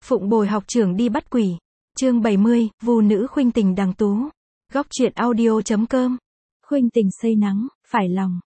Phụng bồi học trưởng đi bắt quỷ. Chương 70, Vu nữ khuynh tình Đằng Tú. Góc truyện audio.com. Khuynh tình xây nắng, phải lòng,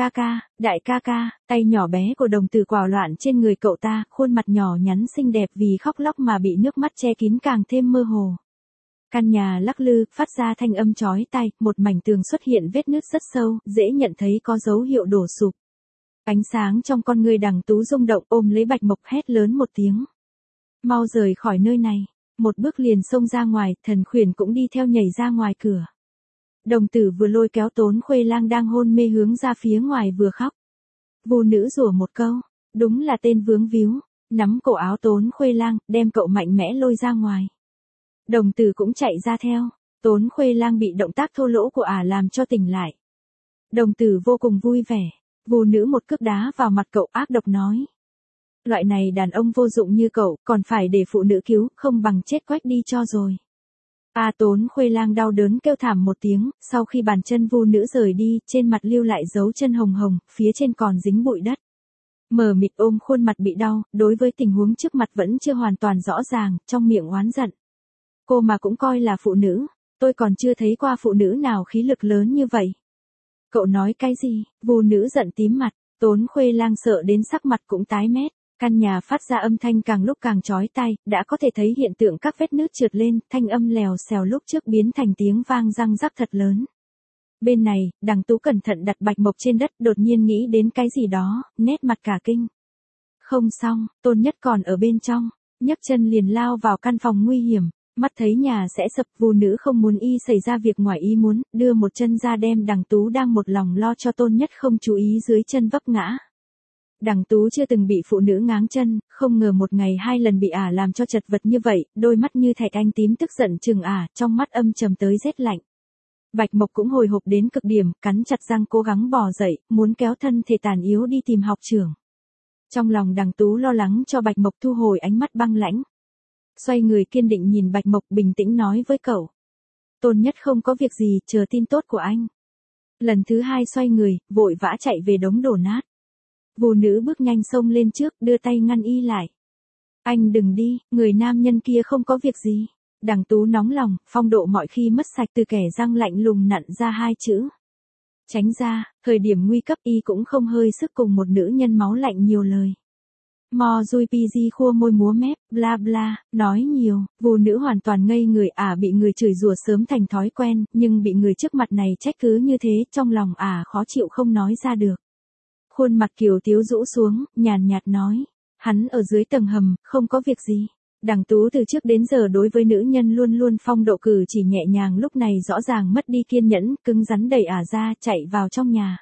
đại ca ca, tay nhỏ bé của đồng tử quào loạn trên người cậu ta, khuôn mặt nhỏ nhắn xinh đẹp vì khóc lóc mà bị nước mắt che kín càng thêm mơ hồ. Căn nhà lắc lư, phát ra thanh âm chói tai, một mảnh tường xuất hiện vết nứt rất sâu, dễ nhận thấy có dấu hiệu đổ sụp. Ánh sáng trong con người Đằng Tú rung động, ôm lấy Bạch Mộc hét lớn một tiếng. Mau rời khỏi nơi này. Một bước liền xông ra ngoài, Thần Khuyển cũng đi theo nhảy ra ngoài cửa. Đồng tử vừa lôi kéo Tốn Khuê Lang đang hôn mê hướng ra phía ngoài vừa khóc. Vu nữ rủa một câu, đúng là tên vướng víu, nắm cổ áo Tốn Khuê Lang, đem cậu mạnh mẽ lôi ra ngoài. Đồng tử cũng chạy ra theo, Tốn Khuê Lang bị động tác thô lỗ của ả làm cho tỉnh lại. Đồng tử vô cùng vui vẻ, Vu nữ một cước đá vào mặt cậu ác độc nói. Loại này đàn ông vô dụng như cậu, còn phải để phụ nữ cứu, không bằng chết quách đi cho rồi. Tốn Khuê Lang đau đớn kêu thảm một tiếng, sau khi bàn chân Vu nữ rời đi, trên mặt lưu lại dấu chân hồng hồng, phía trên còn dính bụi đất. Mờ mịt ôm khuôn mặt bị đau, đối với tình huống trước mặt vẫn chưa hoàn toàn rõ ràng, trong miệng oán giận. Cô mà cũng coi là phụ nữ, tôi còn chưa thấy qua phụ nữ nào khí lực lớn như vậy. Cậu nói cái gì? Vu nữ giận tím mặt, Tốn Khuê Lang sợ đến sắc mặt cũng tái mét. Căn nhà phát ra âm thanh càng lúc càng chói tai, đã có thể thấy hiện tượng các vết nứt trượt lên, thanh âm lèo xèo lúc trước biến thành tiếng vang răng rắc thật lớn. Bên này, Đằng Tú cẩn thận đặt Bạch Mộc trên đất, đột nhiên nghĩ đến cái gì đó, nét mặt cả kinh. Không xong, Tôn Nhất còn ở bên trong, nhấc chân liền lao vào căn phòng nguy hiểm, mắt thấy nhà sẽ sập. Vu nữ không muốn y xảy ra việc ngoài ý muốn, đưa một chân ra đem Đằng Tú đang một lòng lo cho Tôn Nhất không chú ý dưới chân vấp ngã. Đằng Tú chưa từng bị phụ nữ ngáng chân, không ngờ một ngày hai lần bị ả làm cho chật vật như vậy, đôi mắt như thạch anh tím tức giận chừng ả, trong mắt âm trầm tới rét lạnh. Bạch Mộc cũng hồi hộp đến cực điểm, cắn chặt răng cố gắng bò dậy, muốn kéo thân thể tàn yếu đi tìm học trưởng. Trong lòng Đằng Tú lo lắng cho Bạch Mộc thu hồi ánh mắt băng lãnh. Xoay người kiên định nhìn Bạch Mộc bình tĩnh nói với cậu. Tôn Nhất không có việc gì, chờ tin tốt của anh. Lần thứ hai xoay người, vội vã chạy về đống đổ nát. Vu nữ bước nhanh xông lên trước, đưa tay ngăn y lại. Anh đừng đi, người nam nhân kia không có việc gì. Đằng Tú nóng lòng, phong độ mọi khi mất sạch từ kẻ răng lạnh lùng nặn ra hai chữ. Tránh ra, thời điểm nguy cấp y cũng không hơi sức cùng một nữ nhân máu lạnh nhiều lời. Mo Dui PG khua môi múa mép, bla bla, nói nhiều, Vu nữ hoàn toàn ngây người. Bị người chửi rủa sớm thành thói quen, nhưng bị người trước mặt này trách cứ như thế, trong lòng khó chịu không nói ra được. Khuôn mặt kiều tiếu rũ xuống, nhàn nhạt nói. Hắn ở dưới tầng hầm, không có việc gì. Đằng Tú từ trước đến giờ đối với nữ nhân luôn luôn phong độ cử chỉ nhẹ nhàng, lúc này rõ ràng mất đi kiên nhẫn, cứng rắn đẩy ra, chạy vào trong nhà.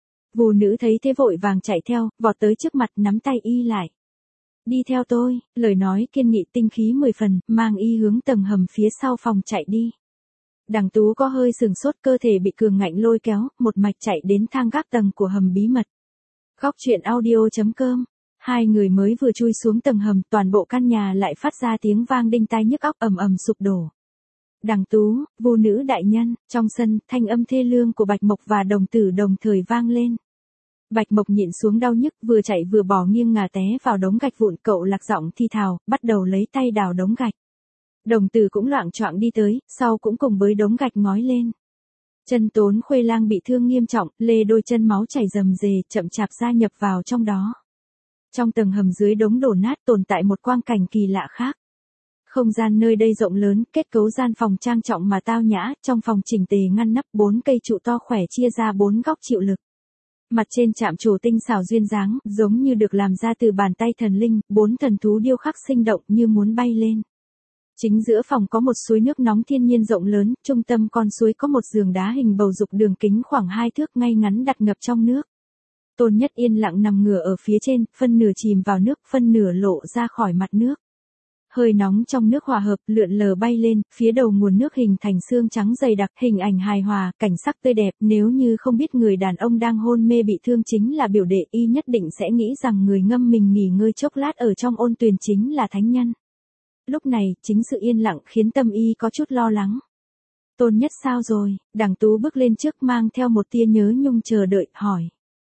Vu nữ thấy thế vội vàng chạy theo, vọt tới trước mặt nắm tay y lại. Đi theo tôi, lời nói kiên nghị tinh khí 10 phần, mang y hướng tầng hầm phía sau phòng chạy đi. Đằng Tú có hơi sừng sốt, cơ thể bị cường ngạnh lôi kéo, một mạch chạy đến thang gác tầng của hầm bí mật. Góc truyện audio.com. Hai người mới vừa chui xuống tầng hầm, toàn bộ căn nhà lại phát ra tiếng vang đinh tai nhức óc, ầm ầm sụp đổ. Đằng Tú, Vu nữ đại nhân, trong sân, thanh âm thê lương của Bạch Mộc và đồng tử đồng thời vang lên. Bạch Mộc nhịn xuống đau nhức, vừa chạy vừa bò nghiêng ngả té vào đống gạch vụn, cậu lạc giọng thi thào, bắt đầu lấy tay đào đống gạch. Đồng tử cũng loạng choạng đi tới, sau cũng cùng bới đống gạch ngói lên. Chân Tốn Khuê Lang bị thương nghiêm trọng, lê đôi chân máu chảy rầm rề, chậm chạp gia nhập vào trong đó. Trong tầng hầm dưới đống đổ nát tồn tại một quang cảnh kỳ lạ khác. Không gian nơi đây rộng lớn, kết cấu gian phòng trang trọng mà tao nhã, trong phòng chỉnh tề ngăn nắp 4 cây trụ to khỏe chia ra 4 góc chịu lực. Mặt trên chạm trổ tinh xảo duyên dáng, giống như được làm ra từ bàn tay thần linh, 4 thần thú điêu khắc sinh động như muốn bay lên. Chính giữa phòng có một suối nước nóng thiên nhiên rộng lớn, trung tâm con suối có một giường đá hình bầu dục đường kính khoảng 2 thước ngay ngắn đặt ngập trong nước. Tôn Nhất yên lặng nằm ngửa ở phía trên, phân nửa chìm vào nước, phân nửa lộ ra khỏi mặt nước. Hơi nóng trong nước hòa hợp, lượn lờ bay lên, phía đầu nguồn nước hình thành xương trắng dày đặc, hình ảnh hài hòa, cảnh sắc tươi đẹp. Nếu như không biết người đàn ông đang hôn mê bị thương chính là biểu đệ, y nhất định sẽ nghĩ rằng người ngâm mình nghỉ ngơi chốc lát ở trong ôn tuyền chính là thánh nhân. Lúc này, chính sự yên lặng khiến tâm y có chút lo lắng. Tôn Nhất sao rồi? Đằng Tú bước lên trước mang theo một tia nhớ nhung chờ đợi, hỏi.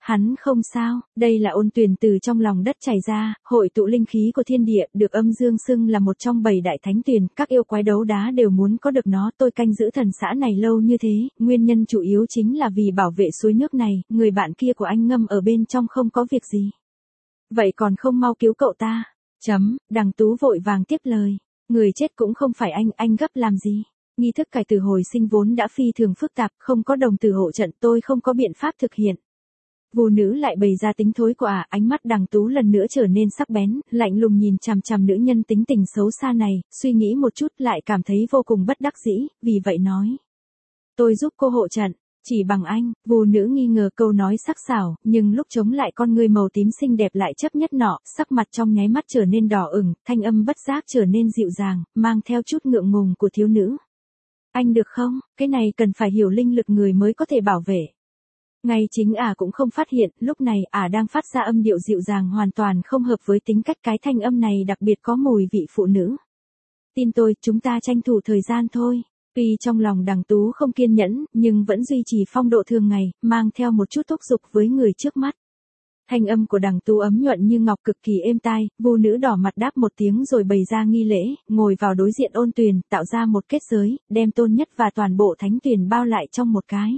Hắn không sao, đây là ôn tuyền từ trong lòng đất chảy ra, hội tụ linh khí của thiên địa, được âm dương xưng là một trong 7 đại thánh tuyền, các yêu quái đấu đá đều muốn có được nó. Tôi canh giữ thần xã này lâu như thế, nguyên nhân chủ yếu chính là vì bảo vệ suối nước này, người bạn kia của anh ngâm ở bên trong không có việc gì. Vậy còn không mau cứu cậu ta? Đằng Tú vội vàng tiếp lời. Người chết cũng không phải anh gấp làm gì? Nghi thức cải tử hồi sinh vốn đã phi thường phức tạp, không có đồng tử hộ trận tôi không có biện pháp thực hiện. Vô nữ lại bày ra tính thối của ánh mắt Đằng Tú lần nữa trở nên sắc bén, lạnh lùng nhìn chằm chằm nữ nhân tính tình xấu xa này, suy nghĩ một chút lại cảm thấy vô cùng bất đắc dĩ, vì vậy nói. Tôi giúp cô hộ trận, chỉ bằng anh. Vô nữ nghi ngờ câu nói sắc sảo, nhưng lúc chống lại con người màu tím xinh đẹp lại chấp nhất nọ, sắc mặt trong nháy mắt trở nên đỏ ửng, thanh âm bất giác trở nên dịu dàng, mang theo chút ngượng ngùng của thiếu nữ. Anh được không, cái này cần phải hiểu linh lực người mới có thể bảo vệ. Ngay chính cũng không phát hiện, lúc này đang phát ra âm điệu dịu dàng hoàn toàn không hợp với tính cách, cái thanh âm này đặc biệt có mùi vị phụ nữ. Tin tôi, chúng ta tranh thủ thời gian thôi. Tuy trong lòng Đằng Tú không kiên nhẫn, nhưng vẫn duy trì phong độ thường ngày, mang theo một chút thúc giục với người trước mắt. Thanh âm của Đằng Tú ấm nhuận như ngọc cực kỳ êm tai, vô nữ đỏ mặt đáp một tiếng rồi bày ra nghi lễ, ngồi vào đối diện ôn tuyền, tạo ra một kết giới, đem tôn nhất và toàn bộ thánh tuyền bao lại trong một cái.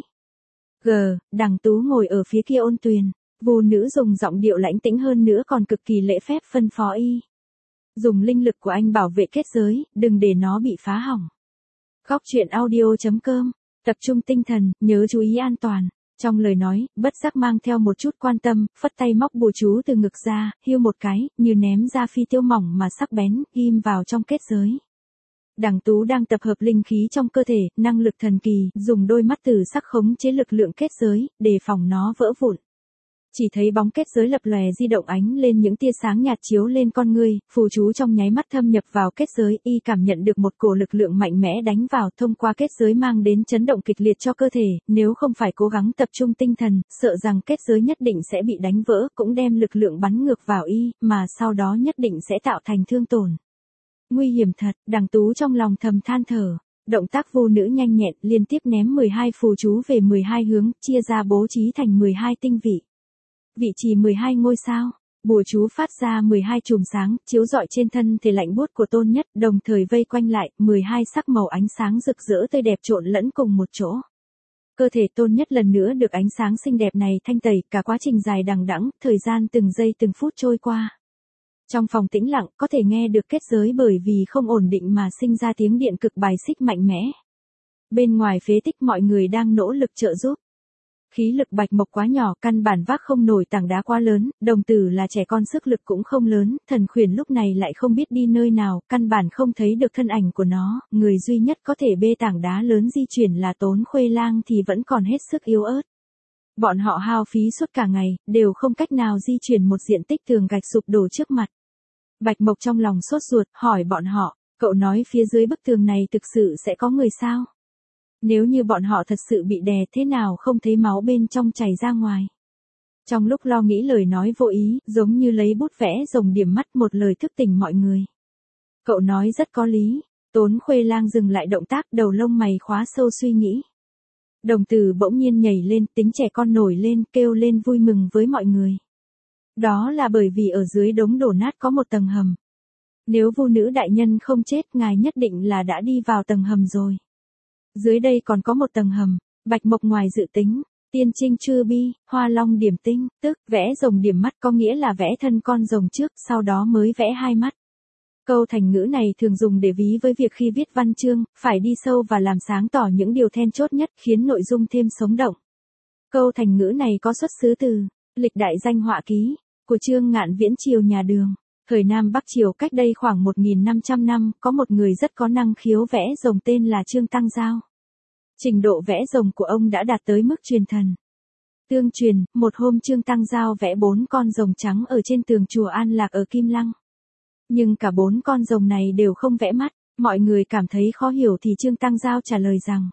Đằng Tú ngồi ở phía kia ôn tuyền, vô nữ dùng giọng điệu lãnh tĩnh hơn nữa còn cực kỳ lễ phép phân phó y. Dùng linh lực của anh bảo vệ kết giới, đừng để nó bị phá hỏng. Góc truyện audio.com, tập trung tinh thần, nhớ chú ý an toàn. Trong lời nói, bất giác mang theo một chút quan tâm, phất tay móc bùa chú từ ngực ra, hiu một cái, như ném ra phi tiêu mỏng mà sắc bén, ghim vào trong kết giới. Đằng Tú đang tập hợp linh khí trong cơ thể, năng lực thần kỳ, dùng đôi mắt tử sắc khống chế lực lượng kết giới, đề phòng nó vỡ vụn. Chỉ thấy bóng kết giới lập lòe di động ánh lên những tia sáng nhạt chiếu lên con người, phù chú trong nháy mắt thâm nhập vào kết giới, y cảm nhận được một cổ lực lượng mạnh mẽ đánh vào thông qua kết giới mang đến chấn động kịch liệt cho cơ thể, nếu không phải cố gắng tập trung tinh thần, sợ rằng kết giới nhất định sẽ bị đánh vỡ, cũng đem lực lượng bắn ngược vào y, mà sau đó nhất định sẽ tạo thành thương tổn. Nguy hiểm thật, Đằng Tú trong lòng thầm than thở. Động tác vô nữ nhanh nhẹn, liên tiếp ném 12 phù chú về 12 hướng, chia ra bố trí thành 12 tinh vị. Vị trì 12 ngôi sao, bùa chú phát ra 12 chùm sáng, chiếu rọi trên thân thể lạnh buốt của tôn nhất, đồng thời vây quanh lại, 12 sắc màu ánh sáng rực rỡ tươi đẹp trộn lẫn cùng một chỗ. Cơ thể tôn nhất lần nữa được ánh sáng xinh đẹp này thanh tẩy, cả quá trình dài đằng đẵng, thời gian từng giây từng phút trôi qua. Trong phòng tĩnh lặng, có thể nghe được kết giới bởi vì không ổn định mà sinh ra tiếng điện cực bài xích mạnh mẽ. Bên ngoài phế tích mọi người đang nỗ lực trợ giúp. Khí lực Bạch Mộc quá nhỏ, căn bản vác không nổi tảng đá quá lớn, đồng tử là trẻ con sức lực cũng không lớn, Thần Khuyển lúc này lại không biết đi nơi nào, căn bản không thấy được thân ảnh của nó, người duy nhất có thể bê tảng đá lớn di chuyển là Tốn Khuê Lang thì vẫn còn hết sức yếu ớt. Bọn họ hao phí suốt cả ngày, đều không cách nào di chuyển một diện tích tường gạch sụp đổ trước mặt. Bạch Mộc trong lòng sốt ruột, hỏi bọn họ, cậu nói phía dưới bức tường này thực sự sẽ có người sao? Nếu như bọn họ thật sự bị đè thế nào không thấy máu bên trong chảy ra ngoài. Trong lúc lo nghĩ lời nói vô ý, giống như lấy bút vẽ rồng điểm mắt một lời thức tỉnh mọi người. Cậu nói rất có lý, Tốn Khuê Lang dừng lại động tác, đầu lông mày khóa sâu suy nghĩ. Đồng tử bỗng nhiên nhảy lên, tính trẻ con nổi lên, kêu lên vui mừng với mọi người. Đó là bởi vì ở dưới đống đổ nát có một tầng hầm. Nếu vô nữ đại nhân không chết, ngài nhất định là đã đi vào tầng hầm rồi. Dưới đây còn có một tầng hầm, Bạch Mộc ngoài dự tính, tiên trinh chư bi, hoa long điểm tinh, tức vẽ rồng điểm mắt có nghĩa là vẽ thân con rồng trước, sau đó mới vẽ hai mắt. Câu thành ngữ này thường dùng để ví với việc khi viết văn chương, phải đi sâu và làm sáng tỏ những điều then chốt nhất, khiến nội dung thêm sống động. Câu thành ngữ này có xuất xứ từ Lịch đại danh họa ký của Trương Ngạn Viễn triều nhà Đường. Thời Nam Bắc triều cách đây khoảng 1.500 năm, có một người rất có năng khiếu vẽ rồng tên là Trương Tăng Giao. Trình độ vẽ rồng của ông đã đạt tới mức truyền thần. Tương truyền, một hôm Trương Tăng Giao vẽ 4 con rồng trắng ở trên tường chùa An Lạc ở Kim Lăng. Nhưng cả 4 con rồng này đều không vẽ mắt, mọi người cảm thấy khó hiểu thì Trương Tăng Giao trả lời rằng: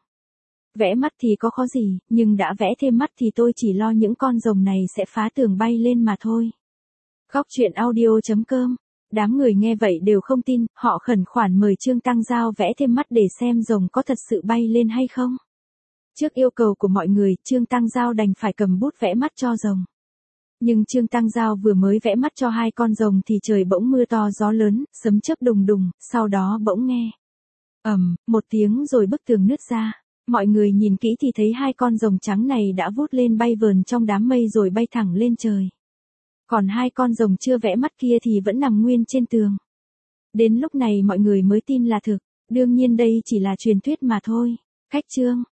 vẽ mắt thì có khó gì, nhưng đã vẽ thêm mắt thì tôi chỉ lo những con rồng này sẽ phá tường bay lên mà thôi. Góc truyện audio.com. Đám người nghe vậy đều không tin, họ khẩn khoản mời Trương Tăng Giao vẽ thêm mắt để xem rồng có thật sự bay lên hay không. Trước yêu cầu của mọi người, Trương Tăng Giao đành phải cầm bút vẽ mắt cho rồng. Nhưng Trương Tăng Giao vừa mới vẽ mắt cho hai con rồng thì trời bỗng mưa to gió lớn, sấm chớp đùng đùng, sau đó bỗng nghe một tiếng rồi bức tường nứt ra. Mọi người nhìn kỹ thì thấy hai con rồng trắng này đã vút lên bay vờn trong đám mây rồi bay thẳng lên trời. Còn hai con rồng chưa vẽ mắt kia thì vẫn nằm nguyên trên tường. Đến lúc này mọi người mới tin là thực, đương nhiên đây chỉ là truyền thuyết mà thôi. Khách chương